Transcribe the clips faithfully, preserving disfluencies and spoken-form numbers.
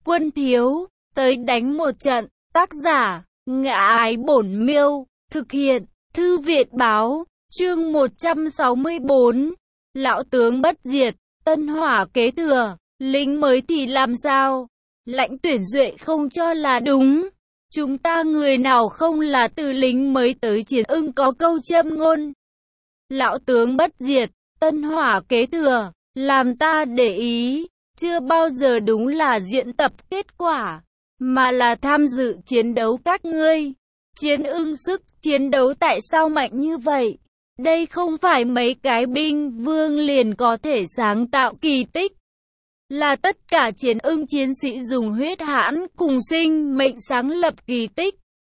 Quân thiếu, tới đánh một trận. Tác giả, Ngã Ái Bổn Miêu. Thực hiện, Thư viện báo. Chương một trăm sáu mươi bốn. Lão tướng bất diệt, tân hỏa kế thừa. Lính mới thì làm sao? Lãnh Tuyển Duệ không cho là đúng. Chúng ta người nào không là từ lính mới tới chiến ưng có câu châm ngôn. Lão tướng bất diệt, tân hỏa kế thừa, làm ta để ý, chưa bao giờ đúng là diễn tập kết quả, mà là tham dự chiến đấu các ngươi. Chiến ưng sức chiến đấu tại sao mạnh như vậy? Đây không phải mấy cái binh vương liền có thể sáng tạo kỳ tích. Là tất cả chiến ưng chiến sĩ dùng huyết hãn cùng sinh mệnh sáng lập kỳ tích.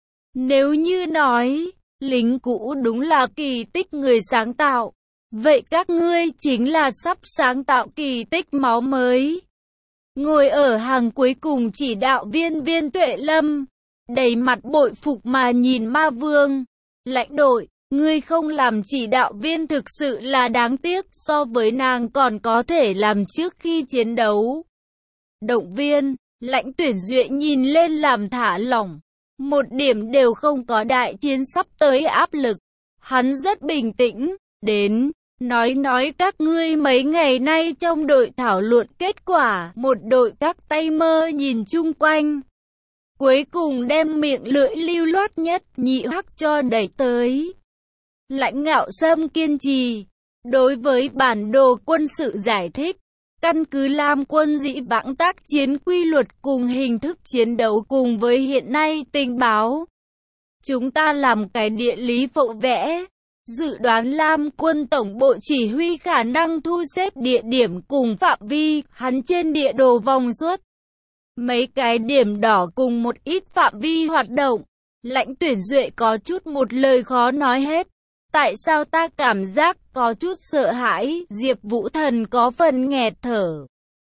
Nếu như nói, lính cũ đúng là kỳ tích người sáng tạo, vậy các ngươi chính là sắp sáng tạo kỳ tích máu mới. Ngồi ở hàng cuối cùng chỉ đạo viên Viên Tuệ Lâm, đầy mặt bội phục mà nhìn Ma Vương. Lãnh đội, ngươi không làm chỉ đạo viên thực sự là đáng tiếc, so với nàng còn có thể làm trước khi chiến đấu. Động viên, Lãnh Tuyển Duệ nhìn lên làm thả lỏng, một điểm đều không có đại chiến sắp tới áp lực. Hắn rất bình tĩnh, đến, nói nói các ngươi mấy ngày nay trong đội thảo luận kết quả. Một đội các tay mơ nhìn chung quanh, cuối cùng đem miệng lưỡi lưu loát nhất nhị hắc cho đẩy tới. Lãnh Ngạo Sâm kiên trì, đối với bản đồ quân sự giải thích, căn cứ Lam quân dĩ vãng tác chiến quy luật cùng hình thức chiến đấu cùng với hiện nay tình báo. Chúng ta làm cái địa lý phẫu vẽ, dự đoán Lam quân tổng bộ chỉ huy khả năng thu xếp địa điểm cùng phạm vi, hắn trên địa đồ vòng suốt mấy cái điểm đỏ cùng một ít phạm vi hoạt động. Lãnh Tuyển Duệ có chút một lời khó nói hết. Tại sao ta cảm giác có chút sợ hãi? Diệp Vũ Thần có phần nghẹt thở.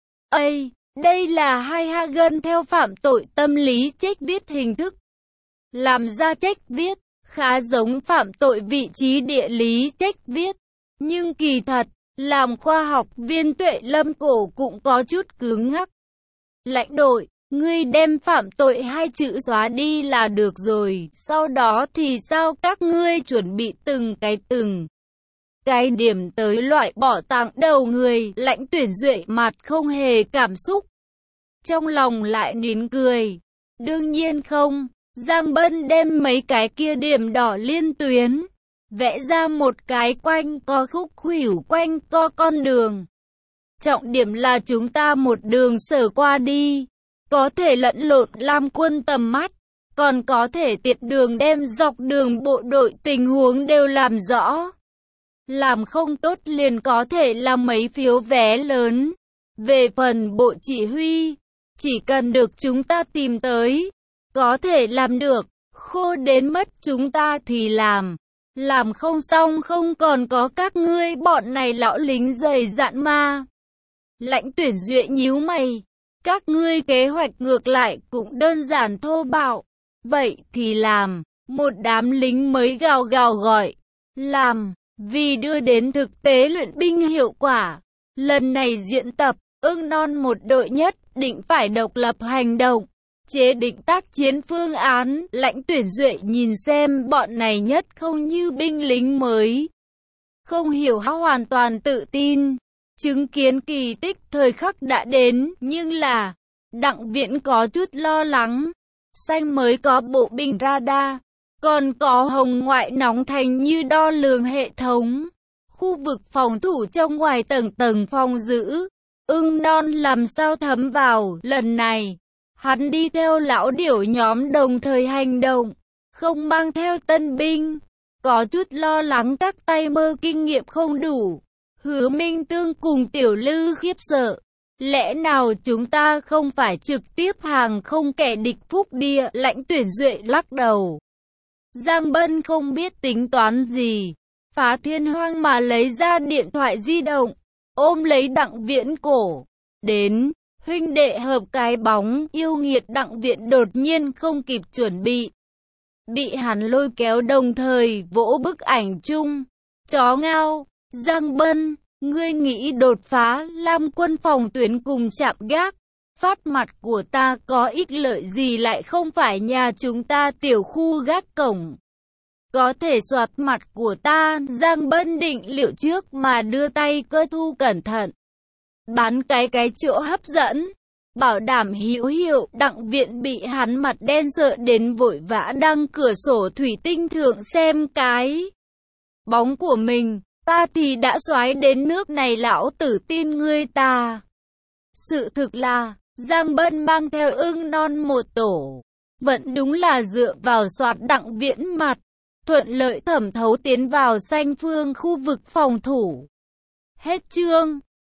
Ây, đây là hai Hagen theo phạm tội tâm lý trách viết hình thức. Làm ra trách viết, khá giống phạm tội vị trí địa lý trách viết. Nhưng kỳ thật, làm khoa học viên Tuệ Lâm cổ cũng có chút cứng ngắc. Lãnh đội, ngươi đem phạm tội hai chữ xóa đi là được rồi, sau đó thì sao các ngươi chuẩn bị từng cái từng cái điểm tới loại bỏ tặng đầu người. Lãnh Tuyển Duệ mặt không hề cảm xúc, trong lòng lại nín cười. Đương nhiên không, Giang Bân đem mấy cái kia điểm đỏ liên tuyến, vẽ ra một cái quanh co khúc khuỷu quanh co con đường. Trọng điểm là chúng ta một đường sở qua đi, có thể lẫn lộn Lam quân tầm mắt, còn có thể tiệt đường đem dọc đường bộ đội tình huống đều làm rõ. Làm không tốt liền có thể làm mấy phiếu vé lớn. Về phần bộ chỉ huy, chỉ cần được chúng ta tìm tới, có thể làm được, khô đến mất chúng ta thì làm. Làm không xong không còn có các ngươi bọn này lão lính dày dạn ma. Lãnh Tuyển Duệ nhíu mày. Các ngươi kế hoạch ngược lại cũng đơn giản thô bạo. Vậy thì làm. Một đám lính mới gào gào gọi. Làm. Vì đưa đến thực tế luyện binh hiệu quả. Lần này diễn tập, ưng non một đội nhất định phải độc lập hành động. Chế định tác chiến phương án. Lãnh Tuyển Duệ nhìn xem bọn này nhất không như binh lính mới. Không hiểu how hoàn toàn tự tin. Chứng kiến kỳ tích thời khắc đã đến, nhưng là Đặng Viễn có chút lo lắng. Xanh mới có bộ binh radar, còn có hồng ngoại nóng thành như đo lường hệ thống. Khu vực phòng thủ trong ngoài tầng tầng phòng giữ, ưng non làm sao thấm vào. Lần này, hắn đi theo lão điểu nhóm đồng thời hành động, không mang theo tân binh. Có chút lo lắng các tay mơ kinh nghiệm không đủ. Hứa Minh Tương cùng Tiểu Lư khiếp sợ. Lẽ nào chúng ta không phải trực tiếp hàng không kẻ địch phúc địa? Lãnh Tuyển Duệ lắc đầu. Giang Bân không biết tính toán gì, phá thiên hoang mà lấy ra điện thoại di động, ôm lấy Đặng Viễn cổ. Đến, huynh đệ hợp cái bóng. Yêu nghiệt Đặng Viễn đột nhiên không kịp chuẩn bị, bị hắn lôi kéo đồng thời vỗ bức ảnh chung. Chó ngao. Giang Bân, ngươi nghĩ đột phá Lam quân phòng tuyến cùng chạm gác, Phát mặt của ta có ích lợi gì, lại không phải nhà chúng ta tiểu khu gác cổng. Có thể soạt mặt của ta. Giang Bân định liệu trước mà đưa tay cơ thu cẩn thận. Bán cái cái chỗ hấp dẫn. Bảo đảm hữu hiệu. Đặng Viện bị hắn mặt đen sợ đến vội vã đăng cửa sổ thủy tinh thượng xem cái bóng của mình. Ta thì đã soái đến nước này, lão tử tin ngươi ta. Sự thực là Giang Bân mang theo ưng non một tổ. Vẫn đúng là dựa vào soạt Đặng Viễn mặt, thuận lợi thẩm thấu tiến vào Xanh Phương khu vực phòng thủ. Hết chương.